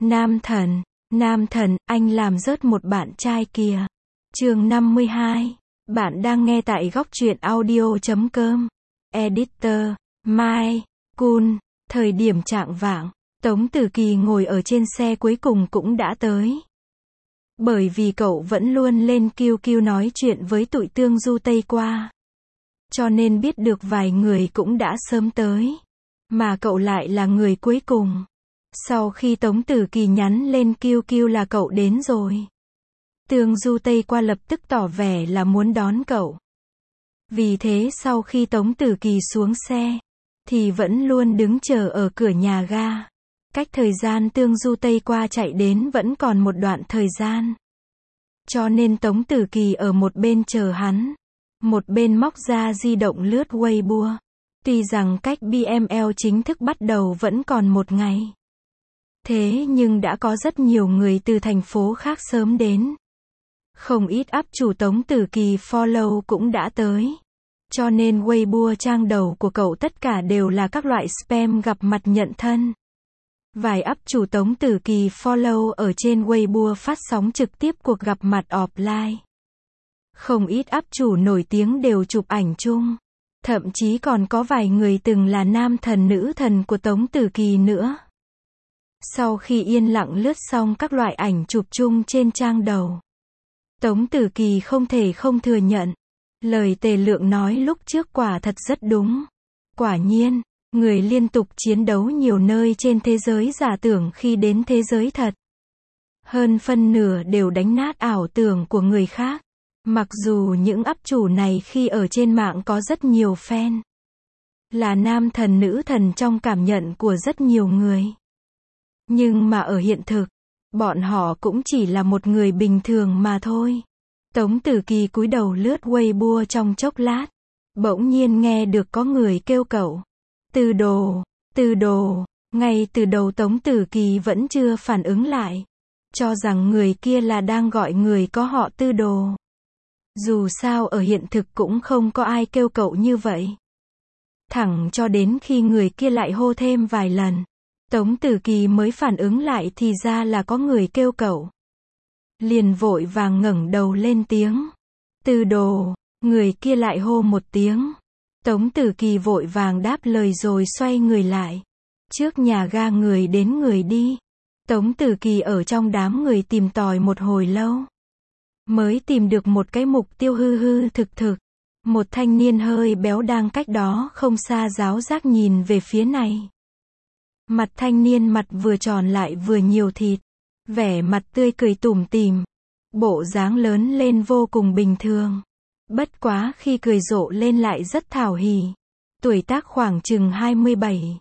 Nam thần, anh làm rớt một bạn trai kìa. Chương 52. Bạn đang nghe tại góc truyện audio.com. Editor, Mai, Kun. Thời điểm chạng vạng, Tống Tử Kỳ ngồi ở trên xe cuối cùng cũng đã tới. Bởi vì cậu vẫn luôn lên QQ nói chuyện với tụi Tương Du Tây qua, cho nên biết được vài người cũng đã sớm tới. Mà cậu lại là người cuối cùng. Sau khi Tống Tử Kỳ nhắn lên QQ là cậu đến rồi, Tương Du Tây qua lập tức tỏ vẻ là muốn đón cậu. Vì thế sau khi Tống Tử Kỳ xuống xe, thì vẫn luôn đứng chờ ở cửa nhà ga. Cách thời gian Tương Du Tây qua chạy đến vẫn còn một đoạn thời gian. Cho nên Tống Tử Kỳ ở một bên chờ hắn, một bên móc ra di động lướt Weibo. Tuy rằng cách BML chính thức bắt đầu vẫn còn một ngày, thế nhưng đã có rất nhiều người từ thành phố khác sớm đến. Không ít up chủ Tống Tử Kỳ follow cũng đã tới. Cho nên Weibo trang đầu của cậu tất cả đều là các loại spam gặp mặt nhận thân. Vài up chủ Tống Tử Kỳ follow ở trên Weibo phát sóng trực tiếp cuộc gặp mặt offline. Không ít up chủ nổi tiếng đều chụp ảnh chung. Thậm chí còn có vài người từng là nam thần nữ thần của Tống Tử Kỳ nữa. Sau khi yên lặng lướt xong các loại ảnh chụp chung trên trang đầu, Tống Tử Kỳ không thể không thừa nhận, lời Tề Lượng nói lúc trước quả thật rất đúng. Quả nhiên, người liên tục chiến đấu nhiều nơi trên thế giới giả tưởng khi đến thế giới thật, hơn phân nửa đều đánh nát ảo tưởng của người khác. Mặc dù những up chủ này khi ở trên mạng có rất nhiều fan, là nam thần nữ thần trong cảm nhận của rất nhiều người, nhưng mà ở hiện thực, bọn họ cũng chỉ là một người bình thường mà thôi. Tống Tử Kỳ cúi đầu lướt Weibo trong chốc lát, bỗng nhiên nghe được có người kêu cậu. Tư đồ. Ngay từ đầu Tống Tử Kỳ vẫn chưa phản ứng lại, cho rằng người kia là đang gọi người có họ Tư đồ. Dù sao ở hiện thực cũng không có ai kêu cậu như vậy. Thẳng cho đến khi người kia lại hô thêm vài lần, Tống Tử Kỳ mới phản ứng lại thì ra là có người kêu cậu. Liền vội vàng ngẩng đầu lên tiếng. Tư đồ. Người kia lại hô một tiếng. Tống Tử Kỳ vội vàng đáp lời rồi xoay người lại. Trước nhà ga người đến người đi. Tống Tử Kỳ ở trong đám người tìm tòi một hồi lâu, mới tìm được một cái mục tiêu hư hư thực thực. Một thanh niên hơi béo đang cách đó không xa giáo giác nhìn về phía này. Mặt thanh niên mặt vừa tròn lại vừa nhiều thịt, vẻ mặt tươi cười tủm tỉm, bộ dáng lớn lên vô cùng bình thường. Bất quá khi cười rộ lên lại rất thảo hỉ. Tuổi tác khoảng chừng 27,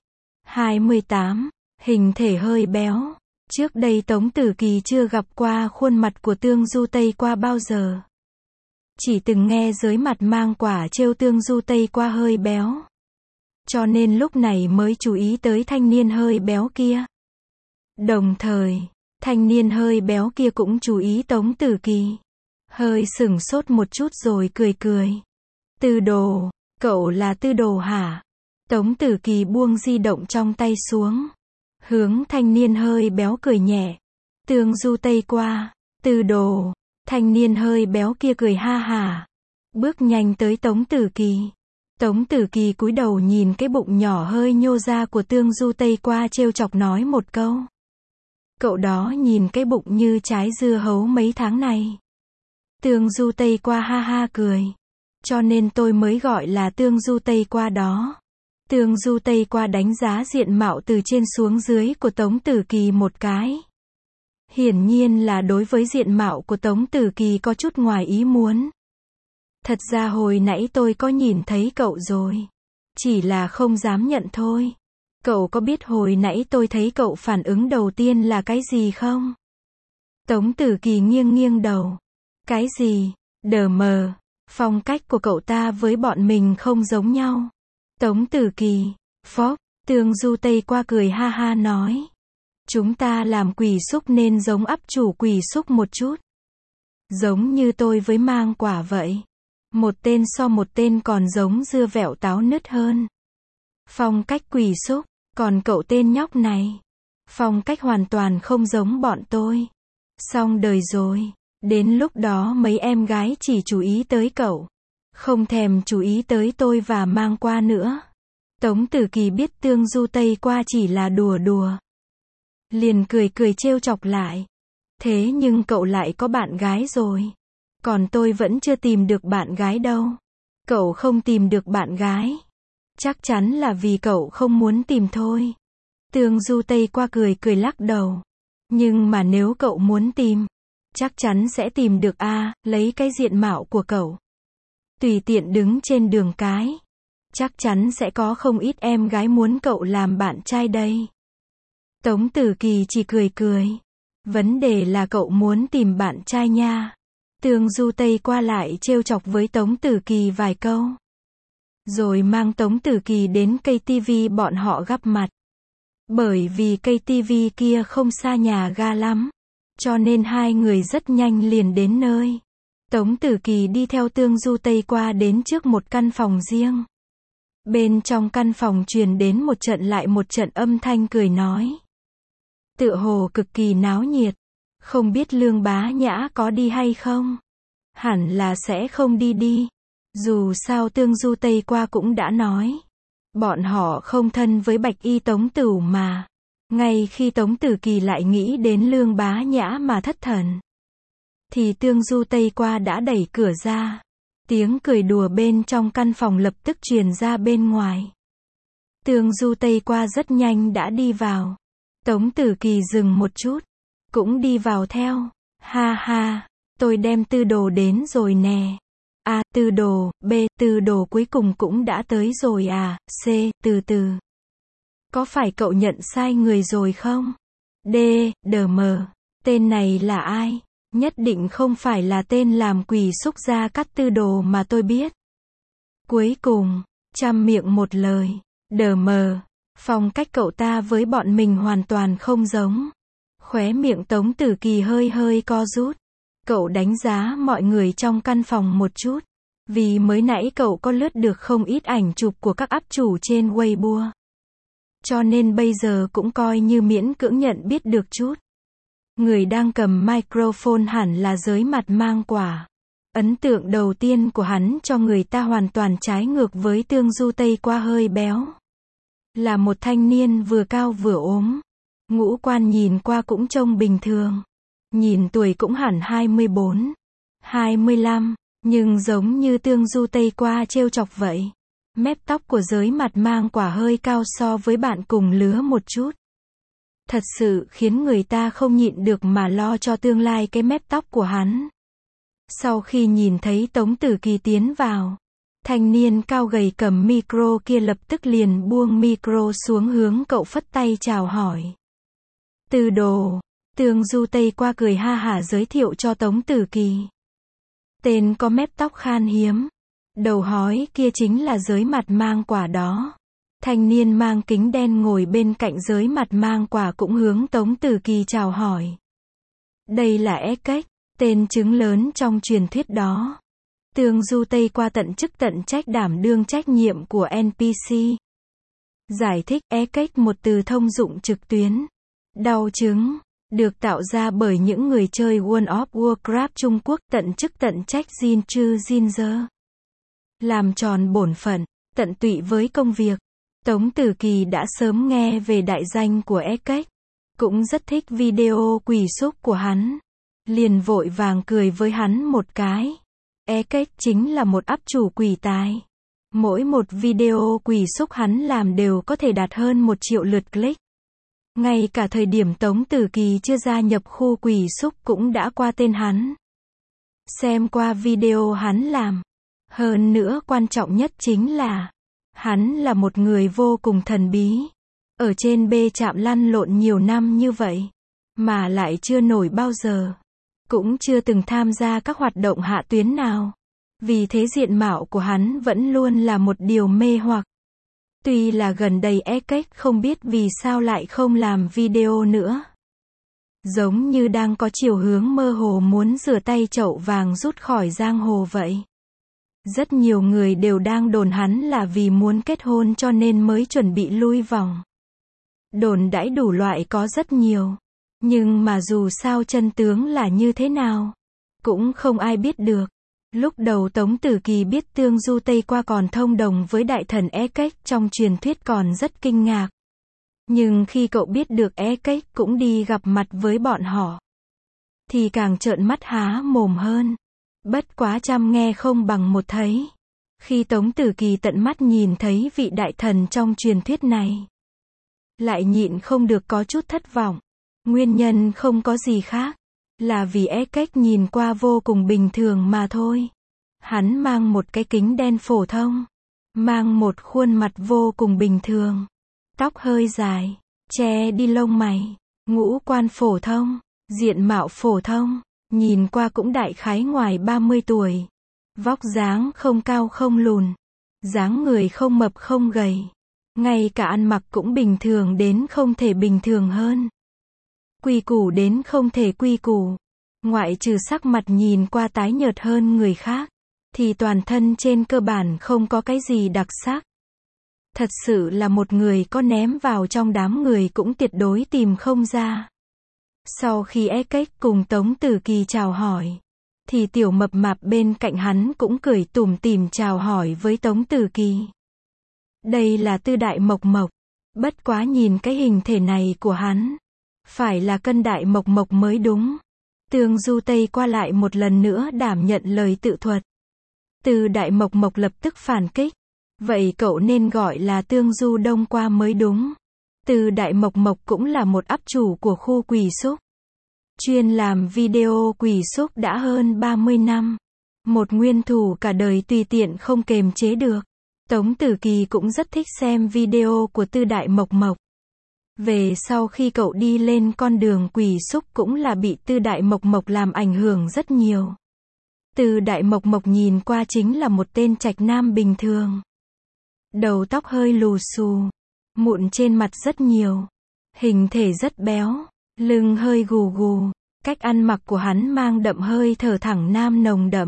28, hình thể hơi béo. Trước đây Tống Tử Kỳ chưa gặp qua khuôn mặt của Tương Du Tây qua bao giờ. Chỉ từng nghe dưới mặt mang quả trêu Tương Du Tây qua hơi béo. Cho nên lúc này mới chú ý tới thanh niên hơi béo kia. Đồng thời, thanh niên hơi béo kia cũng chú ý Tống Tử Kỳ. Hơi sửng sốt một chút rồi cười cười. Tư đồ, cậu là Tư đồ hả? Tống Tử Kỳ buông di động trong tay xuống, hướng thanh niên hơi béo cười nhẹ. Tương Du Tây qua, Tư đồ. Thanh niên hơi béo kia cười ha hả, bước nhanh tới Tống Tử Kỳ. Tống Tử Kỳ cúi đầu nhìn cái bụng nhỏ hơi nhô ra của Tương Du Tây qua trêu chọc nói một câu. Cậu đó nhìn cái bụng như trái dưa hấu mấy tháng này. Tương Du Tây qua ha ha cười. Cho nên tôi mới gọi là Tương Du Tây qua đó. Tương Du Tây qua đánh giá diện mạo từ trên xuống dưới của Tống Tử Kỳ một cái. Hiển nhiên là đối với diện mạo của Tống Tử Kỳ có chút ngoài ý muốn. Thật ra hồi nãy tôi có nhìn thấy cậu rồi, chỉ là không dám nhận thôi. Cậu có biết hồi nãy tôi thấy cậu phản ứng đầu tiên là cái gì không? Tống Tử Kỳ nghiêng nghiêng đầu. Cái gì? Đờ mờ. Phong cách của cậu ta với bọn mình không giống nhau. Tống Tử Kỳ. Phóp. Tương Du Tây qua cười ha ha nói. Chúng ta làm quỷ xúc nên giống up chủ quỷ xúc một chút. Giống như tôi với mang quả vậy. Một tên so một tên còn giống dưa vẹo táo nứt hơn. Phong cách quỷ xúc. Còn cậu tên nhóc này, Phong cách hoàn toàn không giống bọn tôi. Xong đời rồi. Đến lúc đó mấy em gái chỉ chú ý tới cậu. Không thèm chú ý tới tôi và mang qua nữa. Tống Tử Kỳ biết Tương Du Tây qua chỉ là đùa đùa. Liền cười cười trêu chọc lại. Thế nhưng cậu lại có bạn gái rồi. Còn tôi vẫn chưa tìm được bạn gái đâu. Cậu không tìm được bạn gái. Chắc chắn là vì cậu không muốn tìm thôi. Tương Du Tây qua cười cười lắc đầu. Nhưng mà nếu cậu muốn tìm, chắc chắn sẽ tìm được a, lấy cái diện mạo của cậu. Tùy tiện đứng trên đường cái. Chắc chắn sẽ có không ít em gái muốn cậu làm bạn trai đây. Tống Tử Kỳ chỉ cười cười. Vấn đề là cậu muốn tìm bạn trai nha. Tương Du Tây qua lại trêu chọc với Tống Tử Kỳ vài câu. Rồi mang Tống Tử Kỳ đến cây tivi bọn họ gặp mặt. Bởi vì cây tivi kia không xa nhà ga lắm. Cho nên hai người rất nhanh liền đến nơi. Tống Tử Kỳ đi theo Tương Du Tây qua đến trước một căn phòng riêng. Bên trong căn phòng truyền đến một trận lại một trận âm thanh cười nói. Tựa hồ cực kỳ náo nhiệt. Không biết Lương Bá Nhã có đi hay không? Hẳn là sẽ không đi đi. Dù sao Tương Du Tây qua cũng đã nói. Bọn họ không thân với Bạch Y Tống Tửu mà. Ngay khi Tống Tử Kỳ lại nghĩ đến Lương Bá Nhã mà thất thần. Thì Tương Du Tây qua đã đẩy cửa ra. Tiếng cười đùa bên trong căn phòng lập tức truyền ra bên ngoài. Tương Du Tây qua rất nhanh đã đi vào. Tống Tử Kỳ dừng một chút. Cũng đi vào theo. Ha ha, tôi đem Tư Đồ đến rồi nè. A, Tư Đồ, B, Tư Đồ cuối cùng cũng đã tới rồi à, C, từ từ. Có phải cậu nhận sai người rồi không? D, DM, tên này là ai? Nhất định không phải là tên làm quỷ xúc gia cắt Tư Đồ mà tôi biết. Cuối cùng, trăm miệng một lời, DM, phong cách cậu ta với bọn mình hoàn toàn không giống. Khóe miệng Tống Tử Kỳ hơi hơi co rút. Cậu đánh giá mọi người trong căn phòng một chút. Vì mới nãy cậu có lướt được không ít ảnh chụp của các up chủ trên Weibo. Cho nên bây giờ cũng coi như miễn cưỡng nhận biết được chút. Người đang cầm microphone hẳn là Giới Mặt Mang Quả. Ấn tượng đầu tiên của hắn cho người ta hoàn toàn trái ngược với Tương Du Tây qua hơi béo. Là một thanh niên vừa cao vừa ốm. Ngũ quan nhìn qua cũng trông bình thường. Nhìn tuổi cũng hẳn 24, 25, nhưng giống như Tương Du Tây qua trêu chọc vậy. Mép tóc của Giới Mặt Mang Quả hơi cao so với bạn cùng lứa một chút. Thật sự khiến người ta không nhịn được mà lo cho tương lai cái mép tóc của hắn. Sau khi nhìn thấy Tống Tử Kỳ tiến vào, thanh niên cao gầy cầm micro kia lập tức liền buông micro xuống hướng cậu phất tay chào hỏi. Tư Đồ, Tương Du Tây qua cười ha hả giới thiệu cho Tống Tử Kỳ. Tên có mép tóc khan hiếm, đầu hói kia chính là Giới Mặt Mang Quả đó. Thanh niên mang kính đen ngồi bên cạnh Giới Mặt Mang Quả cũng hướng Tống Tử Kỳ chào hỏi. Đây là Ekech, tên trứng lớn trong truyền thuyết đó. Tương Du Tây qua tận chức tận trách đảm đương trách nhiệm của NPC. Giải thích Ekech một từ thông dụng trực tuyến. Đau trứng, được tạo ra bởi những người chơi World of Warcraft Trung Quốc tận chức tận trách Jin Chư Jinzer. Làm tròn bổn phận, tận tụy với công việc. Tống Tử Kỳ đã sớm nghe về đại danh của Ekech. Cũng rất thích video quỷ xúc của hắn. Liền vội vàng cười với hắn một cái. Ekech chính là một up chủ quỷ tài. Mỗi một video quỷ xúc hắn làm đều có thể đạt hơn 1 triệu lượt click. Ngay cả thời điểm Tống Tử Kỳ chưa gia nhập khu quỷ xúc cũng đã qua tên hắn. Xem qua video hắn làm. Hơn nữa quan trọng nhất chính là hắn là một người vô cùng thần bí. Ở trên B trạm lăn lộn nhiều năm như vậy. Mà lại chưa nổi bao giờ. Cũng chưa từng tham gia các hoạt động hạ tuyến nào. Vì thế diện mạo của hắn vẫn luôn là một điều mê hoặc. Tuy là gần đây Ekech không biết vì sao lại không làm video nữa. Giống như đang có chiều hướng mơ hồ muốn rửa tay chậu vàng rút khỏi giang hồ vậy. Rất nhiều người đều đang đồn hắn là vì muốn kết hôn cho nên mới chuẩn bị lui vòng. Đồn đãi đủ loại có rất nhiều. Nhưng mà dù sao chân tướng là như thế nào, cũng không ai biết được. Lúc đầu Tống Tử Kỳ biết Tương Du Tây Qua còn thông đồng với đại thần E-Cách trong truyền thuyết còn rất kinh ngạc. Nhưng khi cậu biết được E-Cách cũng đi gặp mặt với bọn họ, thì càng trợn mắt há mồm hơn. Bất quá trăm nghe không bằng một thấy. Khi Tống Tử Kỳ tận mắt nhìn thấy vị đại thần trong truyền thuyết này, lại nhịn không được có chút thất vọng. Nguyên nhân không có gì khác, là vì E-Cách nhìn qua vô cùng bình thường mà thôi. Hắn mang một cái kính đen phổ thông, mang một khuôn mặt vô cùng bình thường, tóc hơi dài, che đi lông mày, ngũ quan phổ thông, diện mạo phổ thông, nhìn qua cũng đại khái ngoài 30 tuổi. Vóc dáng không cao không lùn, dáng người không mập không gầy, ngay cả ăn mặc cũng bình thường đến không thể bình thường hơn. Quy củ đến không thể quy củ. Ngoại trừ sắc mặt nhìn qua tái nhợt hơn người khác, thì toàn thân trên cơ bản không có cái gì đặc sắc. Thật sự là một người có ném vào trong đám người cũng tuyệt đối tìm không ra. Sau khi E-Cách cùng Tống Tử Kỳ chào hỏi, thì tiểu mập mạp bên cạnh hắn cũng cười tủm tỉm chào hỏi với Tống Tử Kỳ. Đây là Tư Đại Mộc Mộc. Bất quá nhìn cái hình thể này của hắn, phải là Cân Đại Mộc Mộc mới đúng. Tương Du Tây Qua lại một lần nữa đảm nhận lời tự thuật. Tư Đại Mộc Mộc lập tức phản kích. Vậy cậu nên gọi là Tương Du Đông Qua mới đúng. Tư Đại Mộc Mộc cũng là một up chủ của khu quỷ xúc, chuyên làm video quỷ xúc đã hơn 30 năm. Một nguyên thủ cả đời tùy tiện không kềm chế được. Tống Tử Kỳ cũng rất thích xem video của Tư Đại Mộc Mộc. Về sau khi cậu đi lên con đường quỷ xúc cũng là bị Tư Đại Mộc Mộc làm ảnh hưởng rất nhiều. Tư Đại Mộc Mộc nhìn qua chính là một tên trạch nam bình thường. Đầu tóc hơi lù xù, mụn trên mặt rất nhiều, hình thể rất béo, lưng hơi gù gù. Cách ăn mặc của hắn mang đậm hơi thở thẳng nam nồng đậm.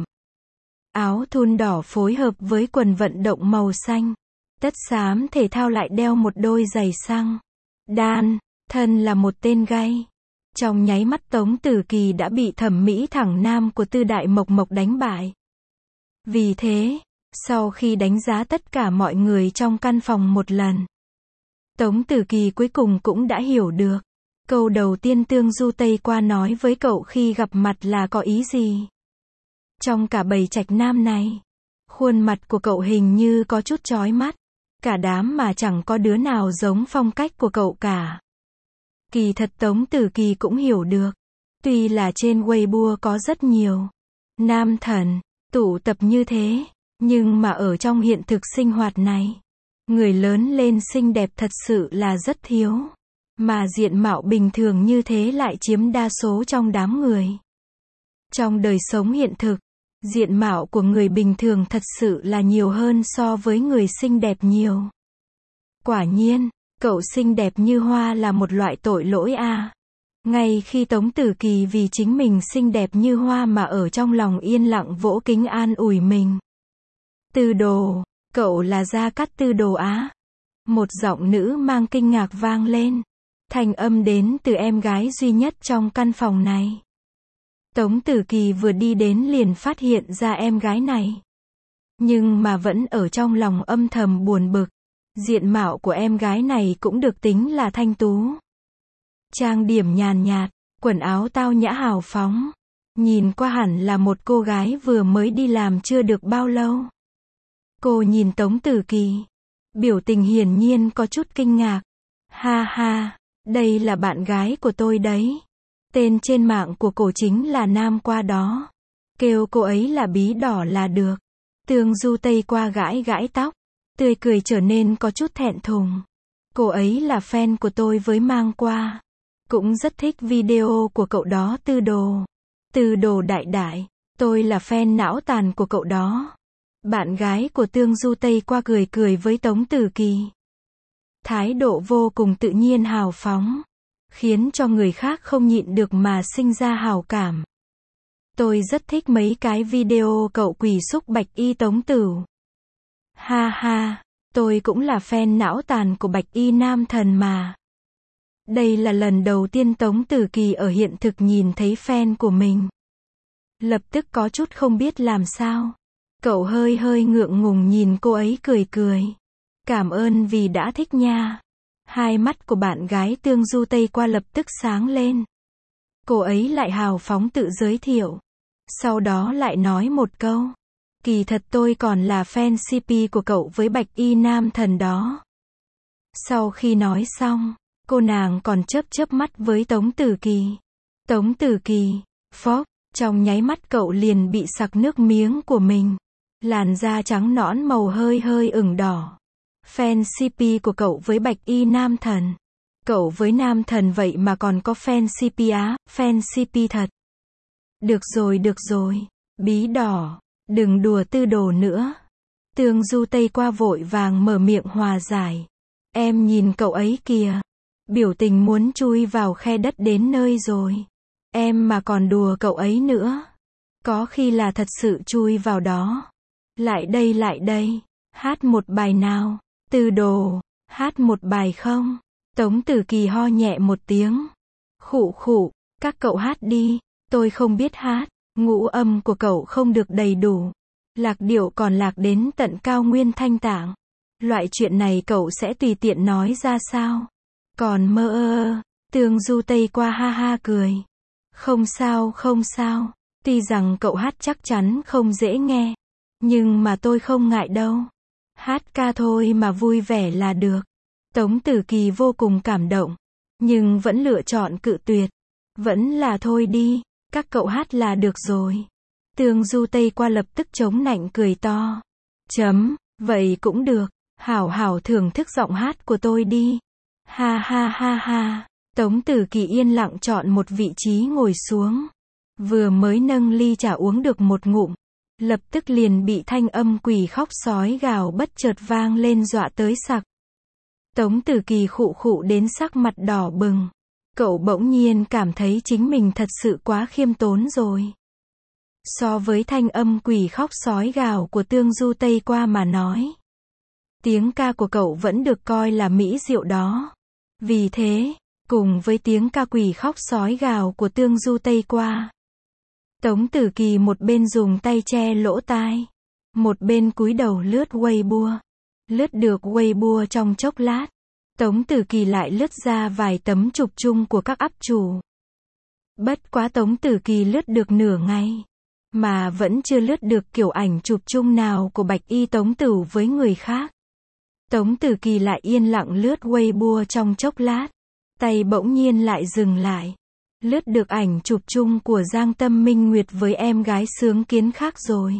Áo thun đỏ phối hợp với quần vận động màu xanh. Tất xám thể thao lại đeo một đôi giày xăng đan, thân là một tên gay. Trong nháy mắt Tống Tử Kỳ đã bị thẩm mỹ thẳng nam của Tư Đại Mộc Mộc đánh bại. Vì thế, sau khi đánh giá tất cả mọi người trong căn phòng một lần, Tống Tử Kỳ cuối cùng cũng đã hiểu được. Câu đầu tiên Tương Du Tây Qua nói với cậu khi gặp mặt là có ý gì. Trong cả bầy trạch nam này, khuôn mặt của cậu hình như có chút chói mắt. Cả đám mà chẳng có đứa nào giống phong cách của cậu cả. Kỳ thật Tống Tử Kỳ cũng hiểu được. Tuy là trên Weibo có rất nhiều nam thần tụ tập như thế, nhưng mà ở trong hiện thực sinh hoạt này, người lớn lên xinh đẹp thật sự là rất thiếu. Mà diện mạo bình thường như thế lại chiếm đa số trong đám người. Trong đời sống hiện thực, diện mạo của người bình thường thật sự là nhiều hơn so với người xinh đẹp nhiều. Quả nhiên, cậu xinh đẹp như hoa là một loại tội lỗi à. Ngay khi Tống Tử Kỳ vì chính mình xinh đẹp như hoa mà ở trong lòng yên lặng vỗ kính an ủi mình. Tư Đồ, cậu là Gia Cát Tư Đồ á? Một giọng nữ mang kinh ngạc vang lên. Thanh âm đến từ em gái duy nhất trong căn phòng này. Tống Tử Kỳ vừa đi đến liền phát hiện ra em gái này. Nhưng mà vẫn ở trong lòng âm thầm buồn bực. Diện mạo của em gái này cũng được tính là thanh tú. Trang điểm nhàn nhạt, quần áo tao nhã hào phóng. Nhìn qua hẳn là một cô gái vừa mới đi làm chưa được bao lâu. Cô nhìn Tống Tử Kỳ. Biểu tình hiển nhiên có chút kinh ngạc. Ha ha, đây là bạn gái của tôi đấy. Tên trên mạng của cô chính là Nam Qua đó. Kêu cô ấy là Bí Đỏ là được. Tương Du Tây Qua gãi gãi tóc, tươi cười trở nên có chút thẹn thùng. Cô ấy là fan của tôi với Mang Qua. Cũng rất thích video của cậu đó Tư Đồ. Tư Đồ đại đại, tôi là fan não tàn của cậu đó. Bạn gái của Tương Du Tây Qua cười cười với Tống Tử Kỳ. Thái độ vô cùng tự nhiên hào phóng, khiến cho người khác không nhịn được mà sinh ra hào cảm. Tôi rất thích mấy cái video cậu quỷ xúc Bạch Y Tống Tử. Ha ha, tôi cũng là fan não tàn của Bạch Y nam thần mà. Đây là lần đầu tiên Tống Tử Kỳ ở hiện thực nhìn thấy fan của mình. Lập tức có chút không biết làm sao. Cậu hơi hơi ngượng ngùng nhìn cô ấy cười cười. Cảm ơn vì đã thích nha. Hai mắt của bạn gái Tương Du Tây Qua lập tức sáng lên. Cô ấy lại hào phóng tự giới thiệu. Sau đó lại nói một câu. Kỳ thật tôi còn là fan CP của cậu với Bạch Y Nam Thần đó. Sau khi nói xong, cô nàng còn chớp chớp mắt với Tống Tử Kỳ. Tống Tử Kỳ, phốc, trong nháy mắt cậu liền bị sặc nước miếng của mình. Làn da trắng nõn màu hơi hơi ửng đỏ. Fan CP của cậu với Bạch Y Nam Thần. Cậu với Nam Thần vậy mà còn có fan CP á, fan CP thật. Được rồi, bí đỏ, đừng đùa tư đồ nữa. Tương Du Tây Qua vội vàng mở miệng hòa giải. Em nhìn cậu ấy kìa. Biểu tình muốn chui vào khe đất đến nơi rồi. Em mà còn đùa cậu ấy nữa. Có khi là thật sự chui vào đó. Lại đây. Hát một bài nào. Tư đồ, hát một bài không? Tống Tử Kỳ ho nhẹ một tiếng. Khụ, các cậu hát đi. Tôi không biết hát. Ngũ âm của cậu không được đầy đủ. Lạc điệu còn lạc đến tận cao nguyên Thanh Tạng. Loại chuyện này cậu sẽ tùy tiện nói ra sao? Còn mơ Tương Du Tây Qua ha ha cười. Không sao. Tuy rằng cậu hát chắc chắn không dễ nghe. Nhưng mà tôi không ngại đâu. Hát ca thôi mà vui vẻ là được. Tống Tử Kỳ vô cùng cảm động. Nhưng vẫn lựa chọn cự tuyệt. Vẫn là thôi đi. Các cậu hát là được rồi. Tương Du Tây Qua lập tức chống nạnh cười to. Vậy cũng được. Hảo thưởng thức giọng hát của tôi đi. Ha. Tống Tử Kỳ yên lặng chọn một vị trí ngồi xuống. Vừa mới nâng ly trà uống được một ngụm. Lập tức liền bị thanh âm quỷ khóc sói gào bất chợt vang lên dọa tới sặc. Tống Tử Kỳ khụ đến sắc mặt đỏ bừng. Cậu bỗng nhiên cảm thấy chính mình thật sự quá khiêm tốn rồi. So với thanh âm quỷ khóc sói gào của Tương Du Tây Qua mà nói. Tiếng ca của cậu vẫn được coi là mỹ diệu đó. Vì thế, cùng với tiếng ca quỷ khóc sói gào của Tương Du Tây Qua. Tống Tử Kỳ một bên dùng tay che lỗ tai. Một bên cúi đầu lướt Weibo. Lướt được Weibo trong chốc lát. Tống Tử Kỳ lại lướt ra vài tấm chụp chung của các up chủ. Bất quá Tống Tử Kỳ lướt được nửa ngày. Mà vẫn chưa lướt được kiểu ảnh chụp chung nào của Bạch Y Tống Tử với người khác. Tống Tử Kỳ lại yên lặng lướt Weibo trong chốc lát. Tay bỗng nhiên lại dừng lại. Lướt được ảnh chụp chung của Giang Tâm Minh Nguyệt với em gái Sướng Kiến khác rồi.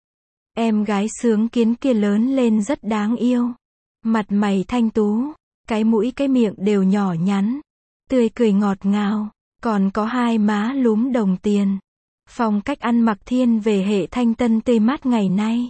Em gái Sướng Kiến kia lớn lên rất đáng yêu. Mặt mày thanh tú. Cái mũi cái miệng đều nhỏ nhắn. Tươi cười ngọt ngào. Còn có hai má lúm đồng tiền. Phong cách ăn mặc thiên về hệ thanh tân tươi mát ngày nay.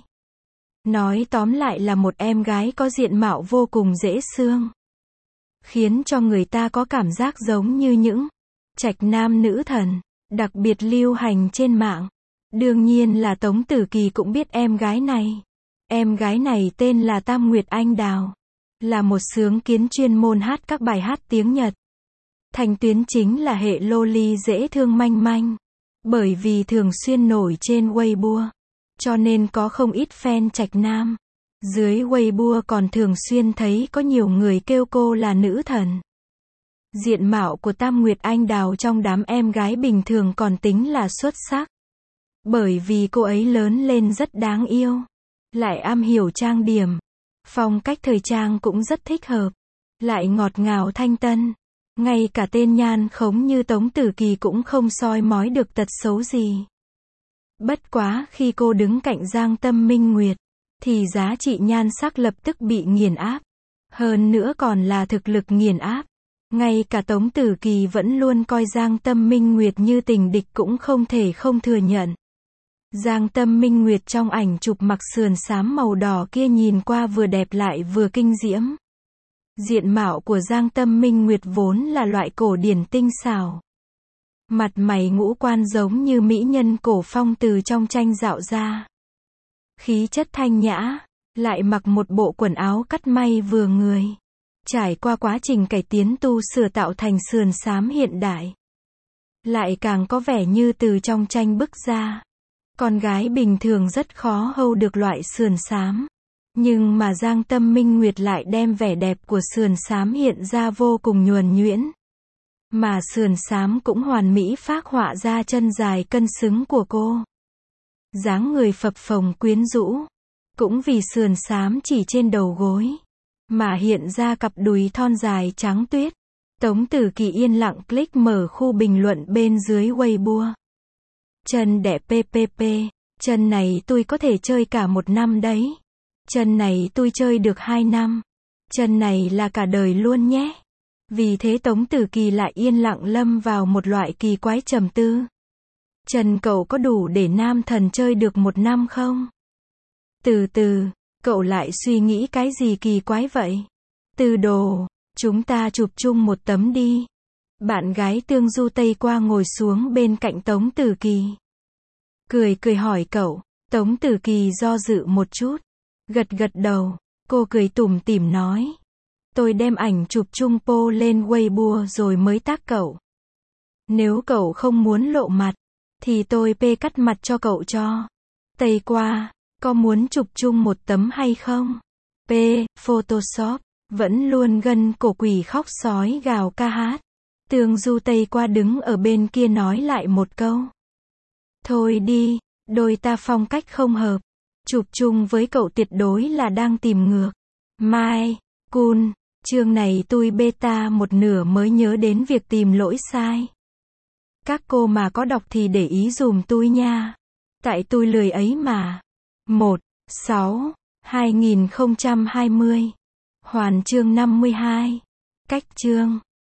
Nói tóm lại là một em gái có diện mạo vô cùng dễ thương. Khiến cho người ta có cảm giác giống như những trạch nam nữ thần, đặc biệt lưu hành trên mạng. Đương nhiên là Tống Tử Kỳ cũng biết em gái này. Em gái này tên là Tam Nguyệt Anh Đào. Là một xướng kiến chuyên môn hát các bài hát tiếng Nhật. Thành tuyến chính là hệ loli dễ thương manh manh. Bởi vì thường xuyên nổi trên Weibo. Cho nên có không ít fan trạch nam. Dưới Weibo còn thường xuyên thấy có nhiều người kêu cô là nữ thần. Diện mạo của Tam Nguyệt Anh Đào trong đám em gái bình thường còn tính là xuất sắc. Bởi vì cô ấy lớn lên rất đáng yêu. Lại am hiểu trang điểm. Phong cách thời trang cũng rất thích hợp. Lại ngọt ngào thanh tân. Ngay cả tên nhan khống như Tống Tử Kỳ cũng không soi mói được tật xấu gì. Bất quá khi cô đứng cạnh Giang Tâm Minh Nguyệt, thì giá trị nhan sắc lập tức bị nghiền áp. Hơn nữa còn là thực lực nghiền áp. Ngay cả Tống Tử Kỳ vẫn luôn coi Giang Tâm Minh Nguyệt như tình địch cũng không thể không thừa nhận. Giang Tâm Minh Nguyệt trong ảnh chụp mặc sườn xám màu đỏ kia nhìn qua vừa đẹp lại vừa kinh diễm. Diện mạo của Giang Tâm Minh Nguyệt vốn là loại cổ điển tinh xảo. Mặt mày ngũ quan giống như mỹ nhân cổ phong từ trong tranh dạo ra. Khí chất thanh nhã, lại mặc một bộ quần áo cắt may vừa người. Trải qua quá trình cải tiến tu sửa tạo thành sườn xám hiện đại. Lại càng có vẻ như từ trong tranh bức ra. Con gái bình thường rất khó hâu được loại sườn xám. Nhưng mà Giang Tâm Minh Nguyệt lại đem vẻ đẹp của sườn xám hiện ra vô cùng nhuần nhuyễn. Mà sườn xám cũng hoàn mỹ phác họa ra chân dài cân xứng của cô. Dáng người phập phồng quyến rũ. Cũng vì sườn xám chỉ trên đầu gối. Mà hiện ra cặp đùi thon dài trắng tuyết. Tống Tử Kỳ yên lặng click mở khu bình luận bên dưới Weibo. Chân đẹp ppp. Chân này tôi có thể chơi cả 1 năm đấy. Chân này tôi chơi được 2 năm. Chân này là cả đời luôn nhé. Vì thế Tống Tử Kỳ lại yên lặng lâm vào một loại kỳ quái trầm tư. Chân cậu có đủ để nam thần chơi được 1 năm không? Từ từ, cậu lại suy nghĩ cái gì kỳ quái vậy? Từ đồ, chúng ta chụp chung một tấm đi. Bạn gái Tương Du Tây qua ngồi xuống bên cạnh Tống Tử Kỳ. Cười cười hỏi cậu. Tống Tử Kỳ do dự một chút. Gật gật đầu. Cô cười tủm tỉm nói. Tôi đem ảnh chụp chung po lên Weibo rồi mới tag cậu. Nếu cậu không muốn lộ mặt, thì tôi cắt mặt cho cậu cho. Tây qua, có muốn chụp chung một tấm hay không? Photoshop, vẫn luôn gân cổ quỷ khóc sói gào ca hát. Tương Du Tây qua đứng ở bên kia nói lại một câu. Thôi đi, đôi ta phong cách không hợp. Chụp chung với cậu tuyệt đối là đang tìm ngược. Mai, Kun, chương này tôi beta một nửa mới nhớ đến việc tìm lỗi sai. Các cô mà có đọc thì để ý dùm tôi nha. Tại tôi lười ấy mà. 1/6/2020. Hoàn chương 52. Cách chương